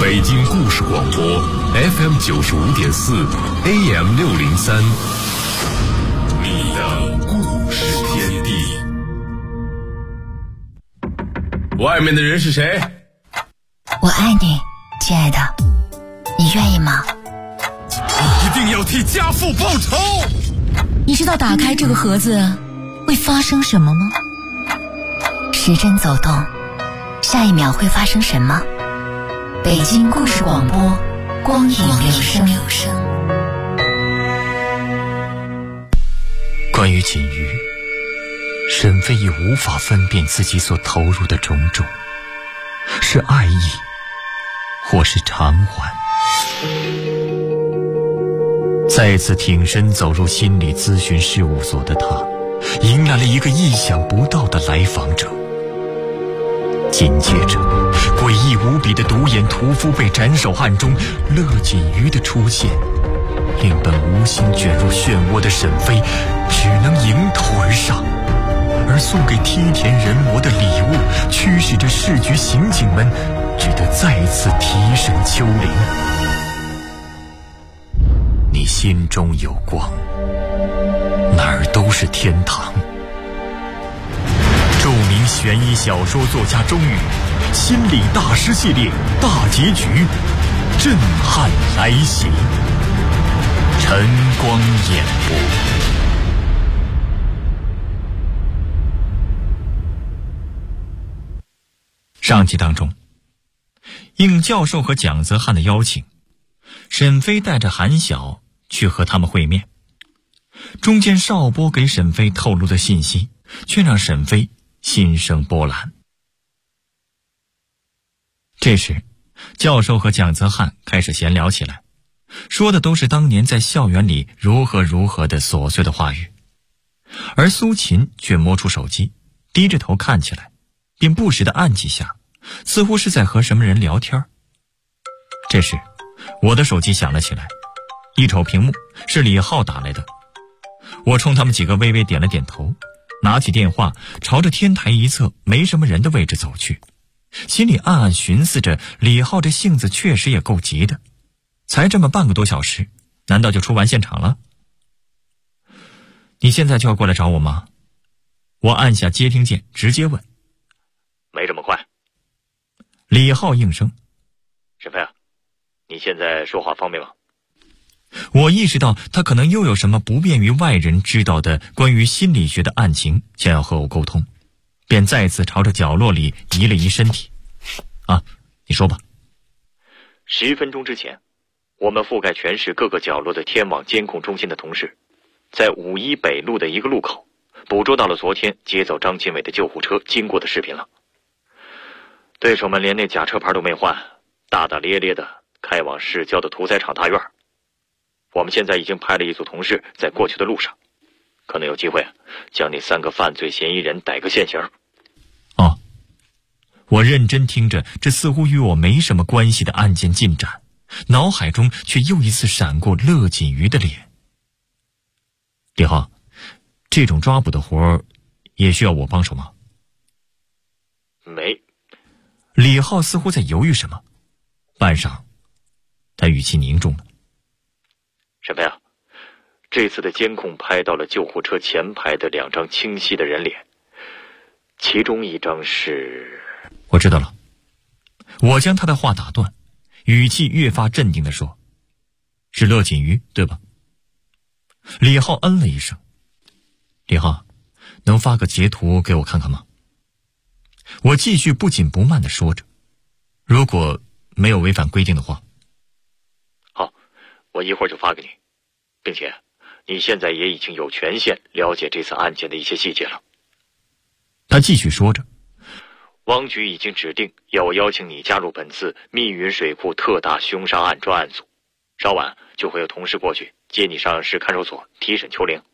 北京故事广播 FM 95.4 AM 603，你的故事天地。外面的人是谁？ 我爱你，亲爱的，你愿意吗？ 你一定要替家父报仇。 你知道打开这个盒子会发生什么吗？时针走动，下一秒会发生什么？北京故事广播，光影留声。 关于锦瑜，沈飞已无法分辨自己所投入的种种，是爱意，或是偿还。再次挺身走入心理咨询事务所的他，迎来了一个意想不到的来访者。紧接着，诡异无比的独眼屠夫被斩首案中乐锦瑜的出现，令本无心卷入漩涡的沈飞只能迎头而上，而送给梯田人魔的礼物驱使着市局刑警们只得再次提审秋玲。你心中有光，哪儿都是天堂。著名悬疑小说作家钟宇心理大师系列大结局震撼来袭，晨光演播。上集当中，应教授和蒋泽汉的邀请，沈飞带着韩晓去和他们会面。中间邵波给沈飞透露的信息，却让沈飞心生波澜。这时，教授和蒋泽汉开始闲聊起来，说的都是当年在校园里如何的琐碎的话语。而苏秦却摸出手机，低着头看起来，并不时地按几下，似乎是在和什么人聊天。这时，我的手机响了起来，一瞅屏幕，是李浩打来的。我冲他们几个微微点了点头，拿起电话朝着天台一侧没什么人的位置走去，心里暗暗寻思着，李浩这性子确实也够急的，才这么半个多小时，难道就出完现场了？你现在就要过来找我吗？我按下接听键，直接问。 没这么快。 李浩应声。 沈飞啊，你现在说话方便吗？ 我意识到他可能又有什么不便于外人知道的关于心理学的案情想要和我沟通，便再次朝着角落里移了移身体。你说吧。 10分钟之前，我们覆盖全市各个角落的天网监控中心的同事，在51北路的一个路口捕捉到了昨天接走张金伟的救护车经过的视频了。对手们连那假车牌都没换，大大咧咧的开往市郊的屠宰场大院。我们现在已经派了一组同事在过去的路上，可能有机会将那3个犯罪嫌疑人逮个现行。 我认真听着这似乎与我没什么关系的案件进展，脑海中却又一次闪过乐锦瑜的脸。李浩，这种抓捕的活儿也需要我帮手吗？ 没。 李浩似乎在犹豫什么，半晌他语气凝重了。 沈飞啊，这次的监控拍到了救护车前排的2张清晰的人脸，其中一张是…… 我知道了。我将他的话打断，语气越发镇定地说，是乐锦瑜对吧？李浩嗯了一声。李浩，能发个截图给我看看吗？我继续不紧不慢地说着，如果没有违反规定的话。 好，我一会儿就发给你，并且你现在也已经有权限了解这次案件的一些细节了。 他继续说着， 汪局已经指定要我邀请你加入本次密云水库特大凶杀案专案组，稍晚就会有同事过去接你上市看守所提审秋玲。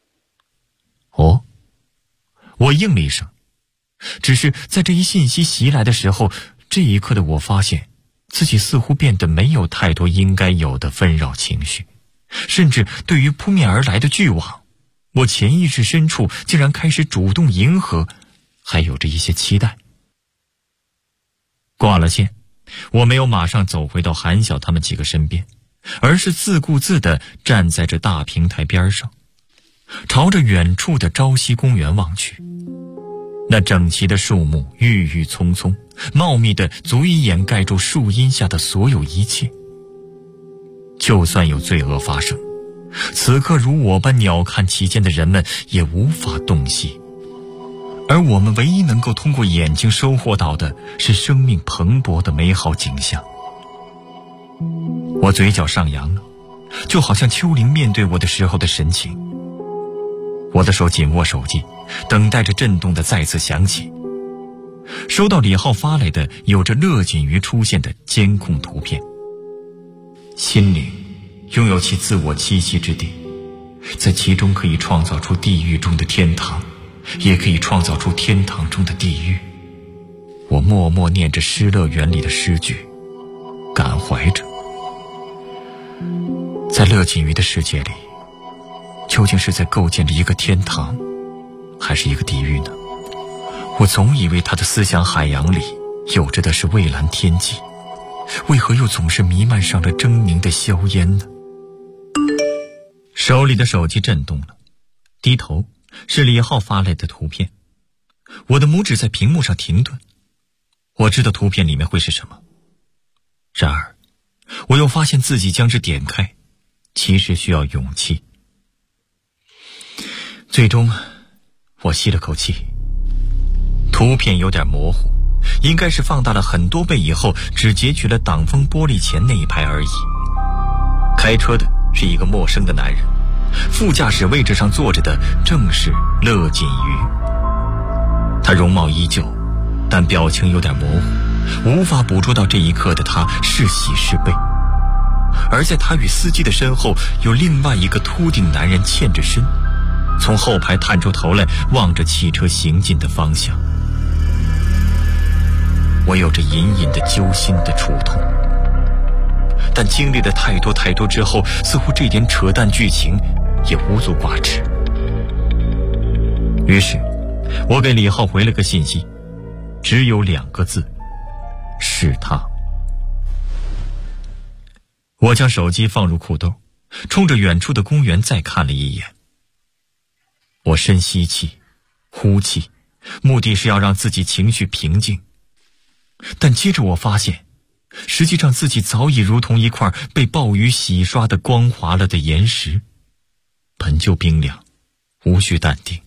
我应了一声。只是在这一信息袭来的时候，这一刻的我发现自己似乎变得没有太多应该有的纷扰情绪，甚至对于扑面而来的巨网，我潜意识深处竟然开始主动迎合，还有着一些期待。挂了线， 我没有马上走回到韩晓他们几个身边，而是自顾自地站在这大平台边上，朝着远处的朝夕公园望去。那整齐的树木郁郁葱葱，茂密的足以掩盖住树荫下的所有一切。就算有罪恶发生，此刻如我般鸟瞰其间的人们也无法洞悉，而我们唯一能够通过眼睛收获到的是生命蓬勃的美好景象。我嘴角上扬了，就好像丘陵面对我的时候的神情。我的手紧握手机，等待着震动的再次响起。收到李浩发来的有着乐锦鱼出现的监控图片。心灵拥有其自我栖息之地，在其中可以创造出地狱中的天堂，也可以创造出天堂中的地狱。我默默念着诗乐园里的诗句，感怀着，在乐锦鱼的世界里，究竟是在构建着一个天堂，还是一个地狱呢？我总以为他的思想海洋里有着的是蔚蓝天际，为何又总是弥漫上了狰狞的硝烟呢？手里的手机震动了，低头是李浩发来的图片。我的拇指在屏幕上停顿，我知道图片里面会是什么。然而我又发现自己将之点开，其实需要勇气。最终我吸了口气，图片有点模糊，应该是放大了很多倍以后只截取了挡风玻璃前那一排而已。开车的是一个陌生的男人，副驾驶位置上坐着的正是乐锦鱼。他容貌依旧，但表情有点模糊，无法捕捉到这一刻的他是喜是悲。而在他与司机的身后，有另外一个秃顶男人欠着身，从后排探出头来望着汽车行进的方向。我有着隐隐的揪心的触痛，但经历了太多之后，似乎这点扯淡剧情也无足挂齿。于是我给李浩回了个信息，只有2个字：是他。我将手机放入裤兜，冲着远处的公园再看了一眼。我深吸气呼气，目的是要让自己情绪平静。但接着我发现，实际上自己早已如同一块被暴雨洗刷的光滑了的岩石，本就冰凉，无需淡定。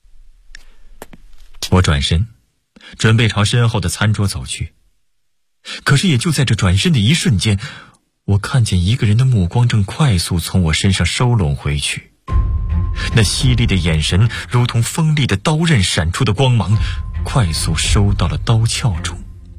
我转身准备朝身后的餐桌走去，可是也就在这转身的一瞬间，我看见一个人的目光正快速从我身上收拢回去，那犀利的眼神如同锋利的刀刃闪出的光芒，快速收到了刀鞘中。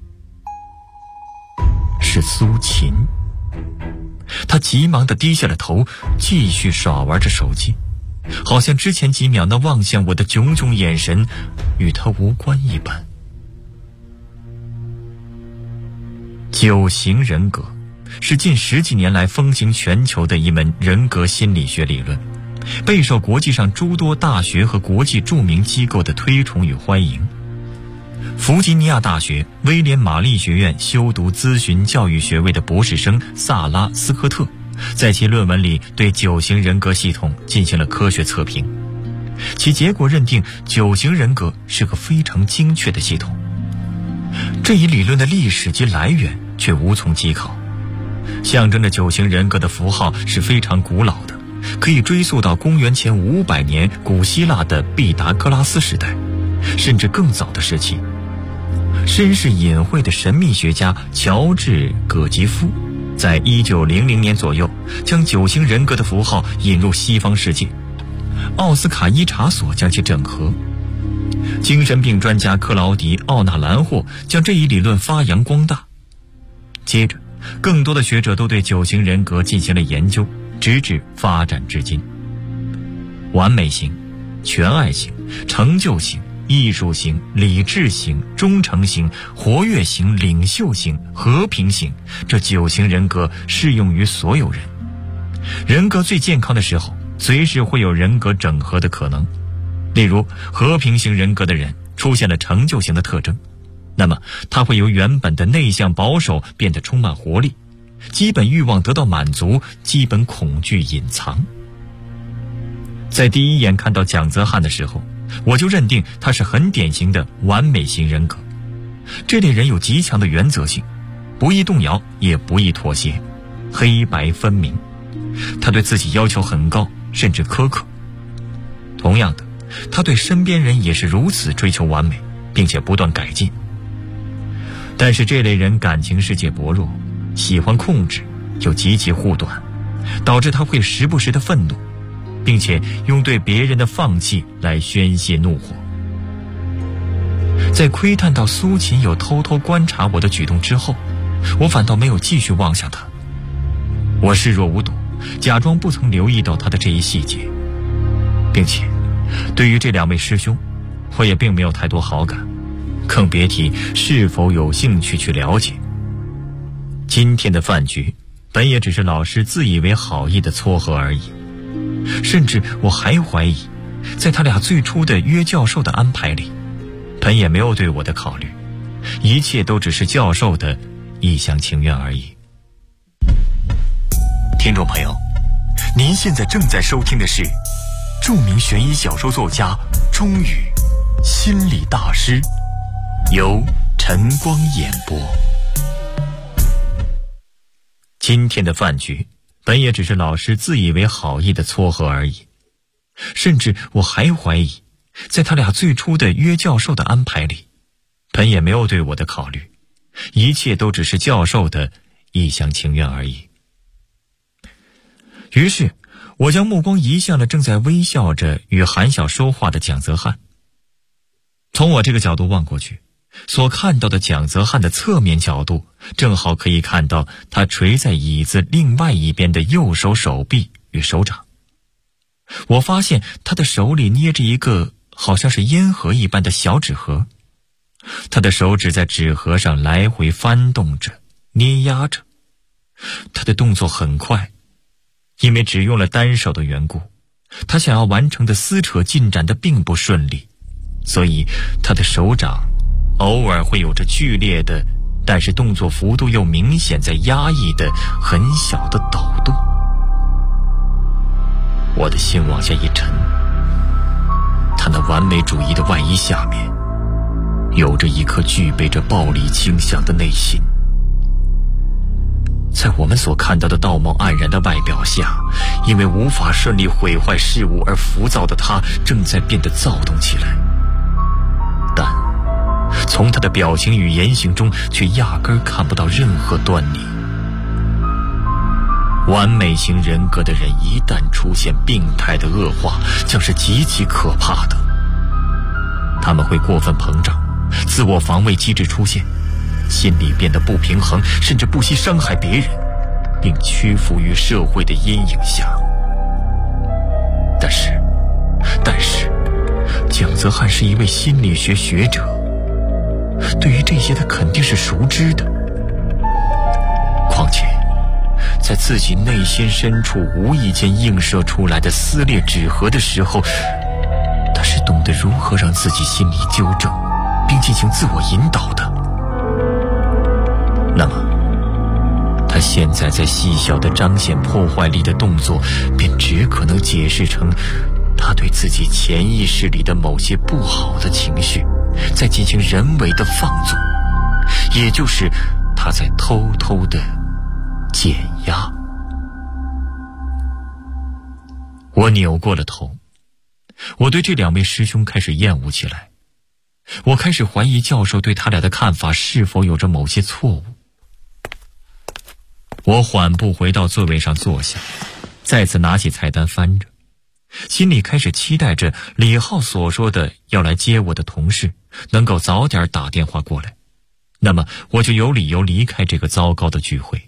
是苏秦。他急忙地低下了头，继续耍玩着手机，好像之前几秒那望向我的炯炯眼神与他无关一般。9型人格是近10几年来风行全球的一门人格心理学理论，备受国际上诸多大学和国际著名机构的推崇与欢迎。弗吉尼亚大学威廉玛丽学院修读咨询教育学位的博士生萨拉斯科特，在其论文里对9型人格系统进行了科学测评，其结果认定9型人格是个非常精确的系统。这一理论的历史及来源却无从稽考，象征着9型人格的符号是非常古老的，可以追溯到公元前500年古希腊的毕达哥拉斯时代，甚至更早的时期。身世隐晦的神秘学家乔治·葛吉夫在1900年左右将9型人格的符号引入西方世界，奥斯卡·伊查索将其整合，精神病专家克劳迪·奥纳兰霍将这一理论发扬光大。接着更多的学者都对9型人格进行了研究，直至发展至今。完美型、全爱型、成就型、艺术型、理智型、忠诚型、活跃型、领袖型、和平型，这9型人格适用于所有人。人格最健康的时候，随时会有人格整合的可能。例如和平型人格的人出现了成就型的特征， 那么他会由原本的内向保守变得充满活力，基本欲望得到满足，基本恐惧隐藏。在第一眼看到蒋泽汉的时候，我就认定他是很典型的完美型人格。这类人有极强的原则性，不易动摇，也不易妥协，黑白分明。他对自己要求很高，甚至苛刻。同样的，他对身边人也是如此追求完美，并且不断改进。但是这类人感情世界薄弱，喜欢控制，又极其护短，导致他会时不时的愤怒，并且用对别人的放弃来宣泄怒火。在窥探到苏秦有偷偷观察我的举动之后，我反倒没有继续望向他，我视若无睹，假装不曾留意到他的这一细节，并且对于这两位师兄，我也并没有太多好感，更别提是否有兴趣去了解。今天的饭局本也只是老师自以为好意的撮合而已，甚至我还怀疑，在他俩最初的约教授的安排里，本也没有对我的考虑，一切都只是教授的一厢情愿而已。听众朋友，您现在正在收听的是著名悬疑小说作家钟宇心理大师，由晨光演播。今天的饭局本也只是老师自以为好意的撮合而已，甚至我还怀疑，在他俩最初的约教授的安排里，本也没有对我的考虑，一切都只是教授的一厢情愿而已。于是我将目光移向了正在微笑着与韩晓说话的蒋泽汉。从我这个角度望过去，所看到的蒋泽汉的侧面角度，正好可以看到他垂在椅子另外一边的右手手臂与手掌。我发现他的手里捏着一个好像是烟盒一般的小纸盒，他的手指在纸盒上来回翻动着，捏压着。他的动作很快，因为只用了单手的缘故，他想要完成的撕扯进展得并不顺利，所以他的手掌偶尔会有着剧烈的，但是动作幅度又明显在压抑的很小的抖动。我的心往下一沉，他那完美主义的外衣下面有着一颗具备着暴力倾向的内心。在我们所看到的道貌岸然的外表下，因为无法顺利毁坏事物而浮躁的他正在变得躁动起来，但从他的表情与言行中却压根儿看不到任何端倪。完美型人格的人一旦出现病态的恶化，将是极其可怕的。他们会过分膨胀，自我防卫机制出现，心理变得不平衡，甚至不惜伤害别人，并屈服于社会的阴影下。但是蒋泽汉是一位心理学学者，对于这些他肯定是熟知的。况且在自己内心深处无意间映射出来的撕裂纸盒的时候，他是懂得如何让自己心理纠正并进行自我引导的。那么他现在在细小的彰显破坏力的动作，便只可能解释成他对自己潜意识里的某些不好的情绪在进行人为的放纵，也就是他在偷偷的减压。我扭过了头，我对这两位师兄开始厌恶起来。我开始怀疑教授对他俩的看法是否有着某些错误。我缓步回到座位上坐下，再次拿起菜单翻着，心里开始期待着李浩所说的要来接我的同事能够早点打电话过来，那么我就有理由离开这个糟糕的聚会。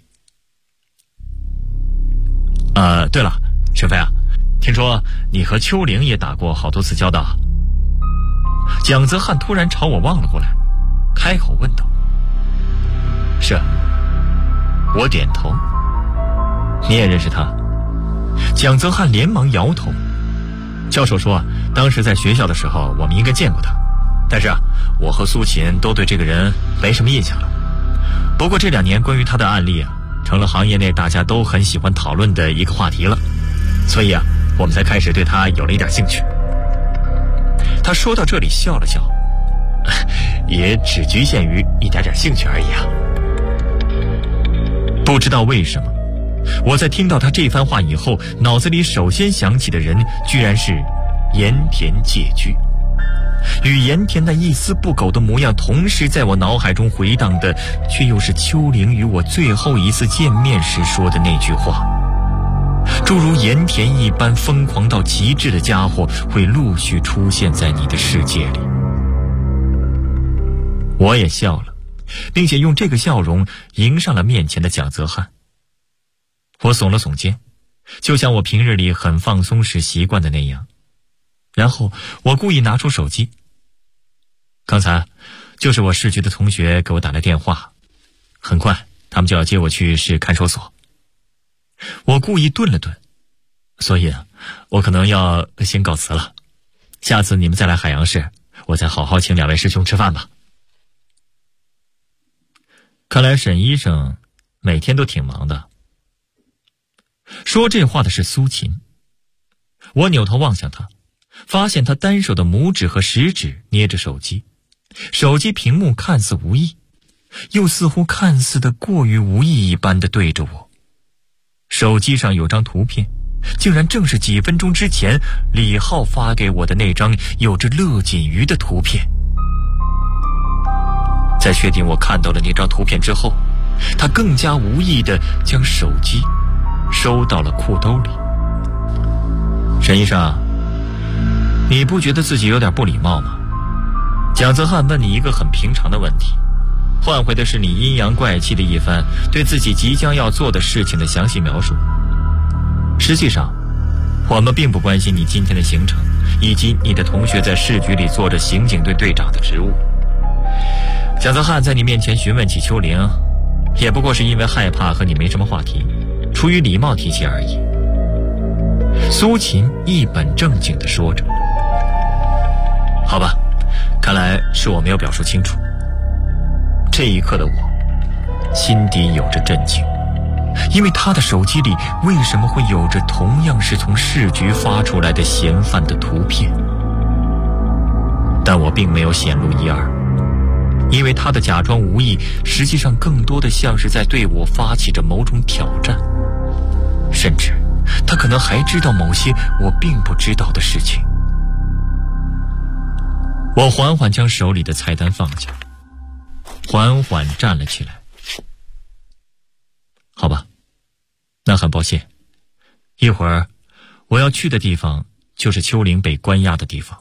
对了，沈飞啊，听说你和秋玲也打过好多次交道。蒋泽汉突然朝我望了过来，开口问道。是。我点头。你也认识他？蒋泽汉连忙摇头。教授说当时在学校的时候我们应该见过他， 但是我和苏秦都对这个人没什么印象了。不过这2年关于他的案例成了行业内大家都很喜欢讨论的一个话题了，所以我们才开始对他有了一点兴趣。他说到这里笑了笑，也只局限于一点点兴趣而已不知道为什么，我在听到他这番话以后，脑子里首先想起的人居然是盐田介居。与盐田那一丝不苟的模样同时在我脑海中回荡的，却又是秋玲与我最后一次见面时说的那句话，诸如盐田一般疯狂到极致的家伙会陆续出现在你的世界里。我也笑了，并且用这个笑容迎上了面前的蒋泽汉。我耸了耸肩，就像我平日里很放松时习惯的那样，然后我故意拿出手机。刚才就是我市局的同学给我打来电话，很快他们就要接我去市看守所。我故意顿了顿，所以我可能要先告辞了。下次你们再来海洋市，我再好好请2位师兄吃饭吧。看来沈医生每天都挺忙的。说这话的是苏秦。我扭头望向他，发现他单手的拇指和食指捏着手机，手机屏幕看似无意，又似乎看似的过于无意一般的对着我。手机上有张图片，竟然正是几分钟之前李浩发给我的那张有着乐锦鱼的图片。在确定我看到了那张图片之后，他更加无意地将手机收到了裤兜里。沈医生，你不觉得自己有点不礼貌吗？蒋泽汉问你一个很平常的问题，换回的是你阴阳怪气的一番对自己即将要做的事情的详细描述。实际上，我们并不关心你今天的行程，以及你的同学在市局里做着刑警队队长的职务。蒋泽汉在你面前询问起秋玲，也不过是因为害怕和你没什么话题，出于礼貌提起而已。苏秦一本正经地说着。好吧，看来是我没有表述清楚。这一刻的我心底有着震惊，因为他的手机里为什么会有着同样是从市局发出来的嫌犯的图片？但我并没有显露一二，因为他的假装无意，实际上更多的像是在对我发起着某种挑战，甚至他可能还知道某些我并不知道的事情。我缓缓将手里的菜单放下，缓缓站了起来。好吧，那很抱歉，一会儿我要去的地方就是秋玲被关押的地方。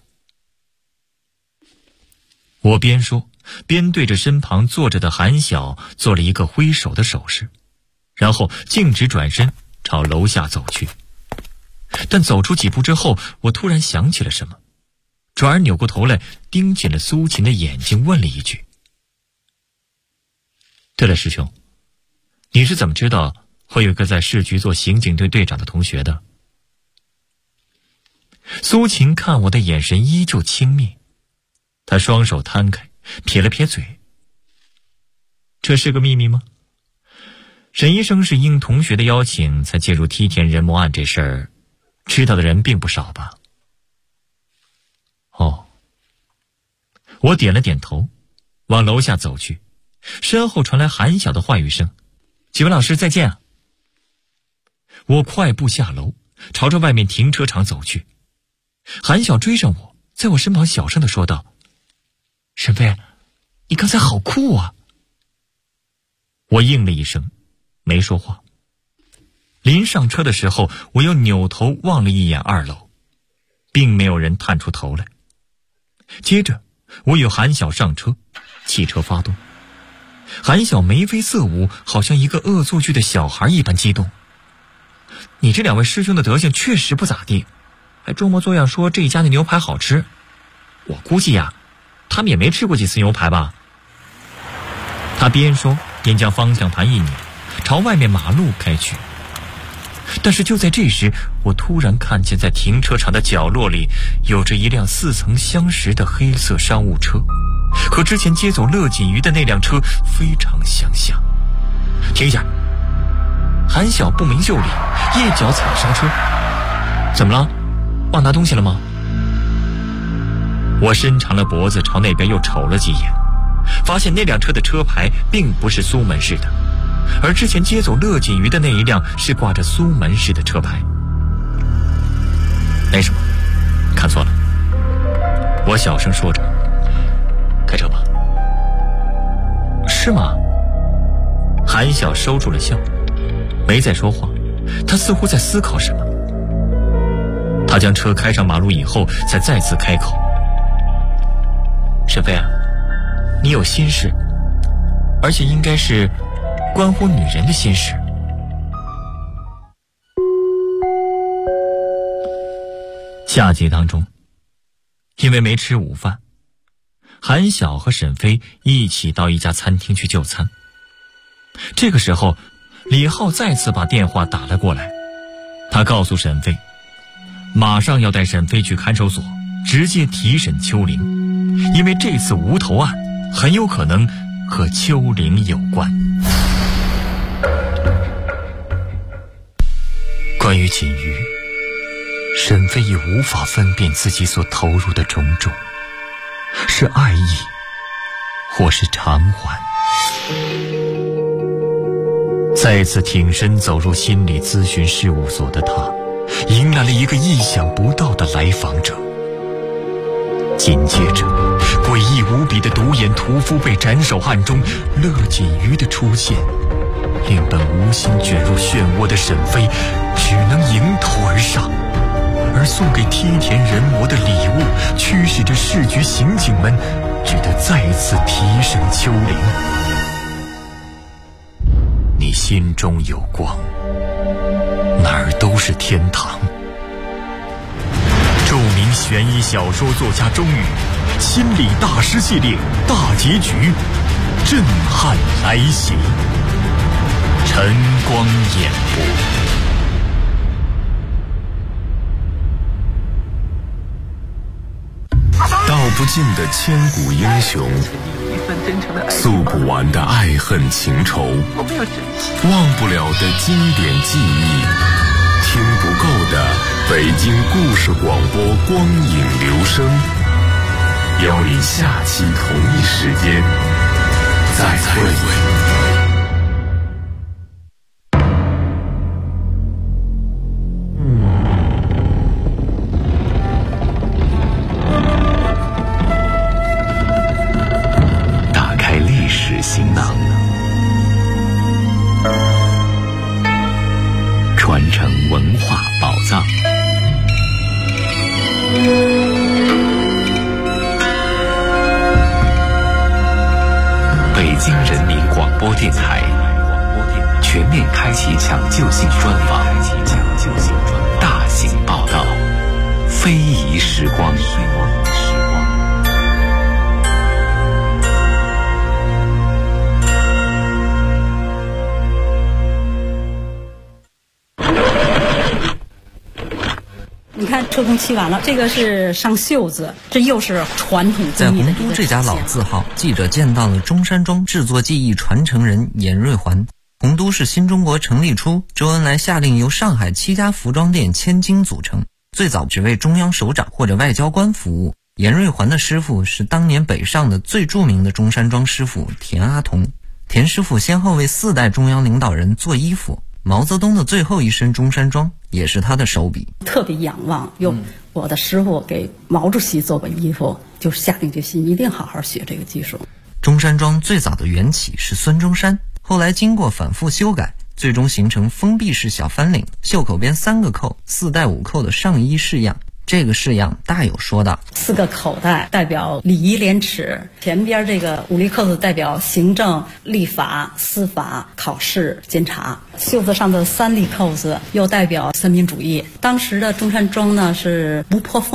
我边说边对着身旁坐着的韩晓做了一个挥手的手势，然后径直转身朝楼下走去。但走出几步之后，我突然想起了什么，转而扭过头来盯紧了苏秦的眼睛，问了一句：对了，师兄，你是怎么知道会有一个在市局做刑警队队长的同学的？苏秦看我的眼神依旧轻蔑，他双手摊开，撇了撇嘴。这是个秘密吗？沈医生是应同学的邀请才介入梯田人魔案这事儿，知道的人并不少吧？哦，我点了点头，往楼下走去，身后传来韩晓的话语声：几位老师再见啊！我快步下楼，朝着外面停车场走去。韩晓追上我，在我身旁小声地说道：沈飞，你刚才好酷啊！我应了一声，没说话。临上车的时候，我又扭头望了一眼2楼，并没有人探出头来。接着我与韩晓上车，汽车发动。韩晓眉飞色舞，好像一个恶作剧的小孩一般激动。你这2位师兄的德行确实不咋地，还装模作样说这一家的牛排好吃。我估计呀，他们也没吃过几次牛排吧。他边说边将方向盘一拧，朝外面马路开去。 但是就在这时，我突然看见在停车场的角落里有着一辆似曾相识的黑色商务车，和之前接走乐锦鱼的那辆车非常相像。停下！韩晓不明就里，一脚踩刹车。怎么了？忘拿东西了吗？我伸长了脖子朝那边又瞅了几眼，发现那辆车的车牌并不是苏门市的，而之前接走乐锦鱼的那一辆是挂着苏门市的车牌。没什么，看错了。我小声说着。开车吧。是吗？韩晓收住了笑，没再说话，他似乎在思考什么。他将车开上马路以后，才再次开口：沈飞啊，你有心事，而且应该是关乎女人的心事。夏节当中，因为没吃午饭，韩晓和沈飞一起到一家餐厅去就餐。这个时候，李浩再次把电话打了过来，他告诉沈飞，马上要带沈飞去看守所直接提审秋玲，因为这次无头案很有可能和秋玲有关。关于锦鱼，沈飞已无法分辨自己所投入的种种，是爱意或是偿还。再次挺身走入心理咨询事务所的他，迎来了一个意想不到的来访者。紧接着，诡异无比的独眼屠夫被斩首案中乐锦鱼的出现，令本无心卷入漩涡的沈飞只能迎头而上，而送给梯田人魔的礼物驱使着市局刑警们只得再次提审秋玲。你心中有光，哪儿都是天堂。著名悬疑小说作家钟宇心理大师系列大结局震撼来袭，晨光演播。 道不尽的千古英雄，诉不完的爱恨情仇，忘不了的经典记忆，听不够的北京故事广播光影留声，邀你下期同一时间再会。行囊，传承文化宝藏。北京人民广播电台全面开启抢救性专访，大型报道，非遗时光。 你看车工漆完了，这个是上袖子，这又是传统在洪都这家老字号，记者见到了中山装制作技艺传承人严瑞环。洪都是新中国成立初，周恩来下令由上海7家服装店千金组成，最早只为中央首长或者外交官服务。严瑞环的师傅是当年北上的最著名的中山装师傅田阿童。田师傅先后为4代中央领导人做衣服，毛泽东的最后一身中山装也是他的手笔。 特别仰望，我的师傅给毛主席做过衣服，就下定决心一定好好学这个技术。 中山装最早的缘起是孙中山，后来经过反复修改，最终形成封闭式小翻领，袖口边3个扣，4带5扣的上衣式样。这个式样大有说道，4个口袋代表礼仪廉耻，前边这个5粒扣子代表行政、立法、司法、考试、监察，袖子上的3粒扣子又代表三民主义。当时的中山装呢是不破缝的，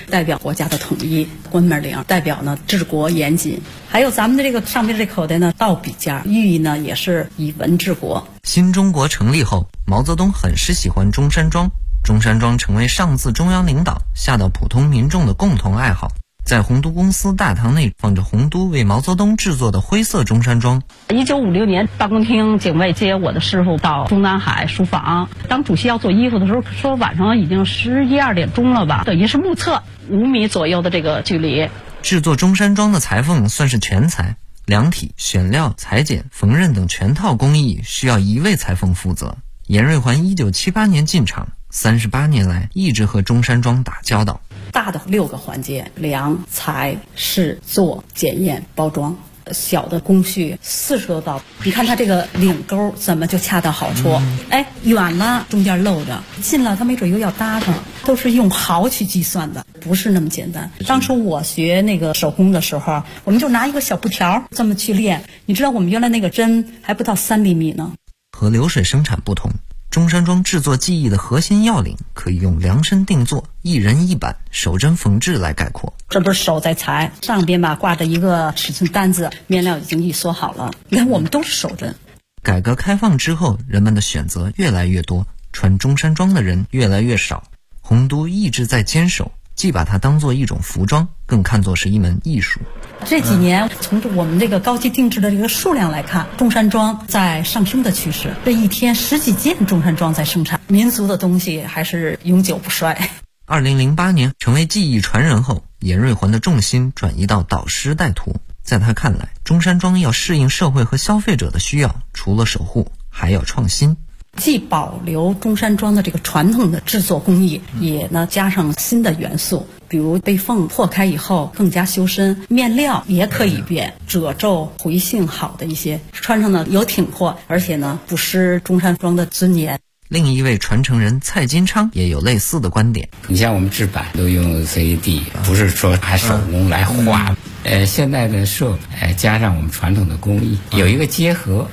代表国家的统一；冠冕铃代表呢治国严谨。还有咱们的这个上边这口袋呢，倒笔架，寓意呢也是以文治国。 新中国成立后，毛泽东很是喜欢中山装，中山装成为上自中央领导下到普通民众的共同爱好。在洪都公司大堂内放着洪都为毛泽东制作的灰色中山装。 1956年，办公厅警卫接我的师傅到中南海书房，当主席要做衣服的时候，说晚上已经11、12点钟了吧，等于是目测5米左右的这个距离。 制作中山装的裁缝算是全才，量体、选料、裁剪、缝纫等全套工艺需要一位裁缝负责。严瑞环1978年进厂，38年来一直和中山装打交道。 大的6个环节：量、裁、试、做、检验、包装。小的工序40多道，你看它这个领钩怎么就恰到好处？远了中间漏着，近了它没准又要搭上，都是用毫去计算的，不是那么简单。当初我学那个手工的时候，我们就拿一个小布条这么去练，你知道我们原来那个针还不到3厘米呢。 和流水生产不同，中山装制作技艺的核心要领可以用量身定做、一人一板、手针缝制来概括。 这不是手在裁，上边吧挂着一个尺寸单子，面料已经预缩好了。你看我们都是手针。 改革开放之后，人们的选择越来越多，穿中山装的人越来越少。洪都一直在坚守，既把它当作一种服装，更看作是一门艺术。 这几年从我们这个高级定制的这个数量来看，中山装在上升的趋势。这一天10几件中山装在生产，民族的东西还是永久不衰。 2008年成为技艺传人后，严瑞环的重心转移到导师带徒。在他看来，中山装要适应社会和消费者的需要，除了守护，还要创新。 既保留中山装的这个传统的制作工艺，也呢加上新的元素，比如被缝破开以后更加修身，面料也可以变，褶皱回性好的一些，穿上呢有挺阔，而且呢不失中山装的尊严。 另一位传承人蔡金昌也有类似的观点。 你像我们制版都用 CAD， 不是说还手工来画。现在的设备加上我们传统的工艺，有一个结合。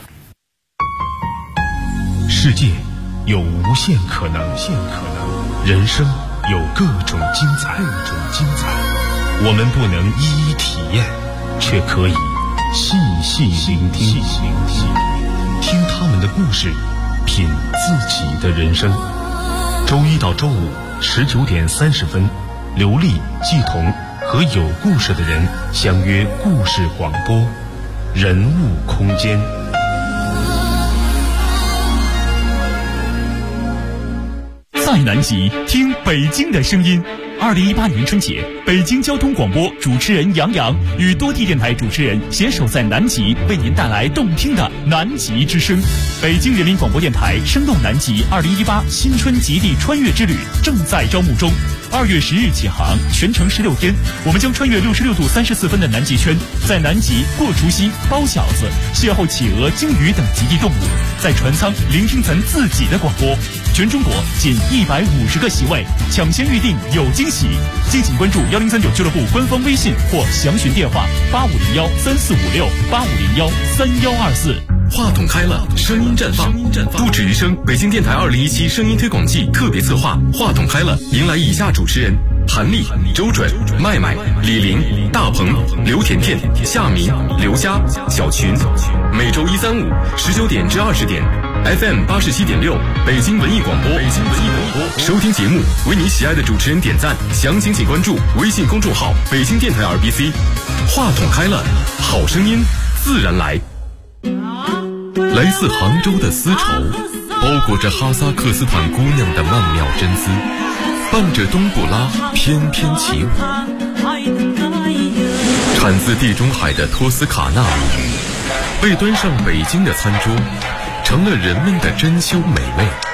世界有无限可能，人生有各种精彩。我们不能一一体验，却可以细细聆听，听他们的故事，品自己的人生。周一到周五19点30分，刘丽、季彤和有故事的人相约故事广播，人物空间。 在南极听北京的声音。2018年春节，北京交通广播主持人杨洋与多地电台主持人携手在南极，为您带来动听的南极之声。北京人民广播电台生动南极2018新春极地穿越之旅正在招募中。2月10日起航，全程16天，我们将穿越66度34分的南极圈，在南极过除夕、包饺子，邂逅企鹅、鲸鱼等极地动物，在船舱聆听咱自己的广播。全中国仅150个席位，抢先预定有惊喜。敬请关注1039俱乐部官方微信或详询电话8501-3456、8501-3124。 话筒开了，声音绽放，不止于声。北京电台2017声音推广季特别策划，话筒开了，迎来以下主持人：韩丽、周准、麦麦、李玲、大鹏、刘甜甜、夏明、刘佳、小群。每周1、3、5 19点至20点 ，FM 87.6，北京文艺广播。收听节目，为你喜爱的主持人点赞，详情请关注微信公众号“北京电台 RBC”。话筒开了，好声音自然来。来自杭州的丝绸，包裹着哈萨克斯坦姑娘的曼妙真姿，伴着冬不拉翩翩起舞。产自地中海的托斯卡纳被端上北京的餐桌，成了人们的珍馐美味。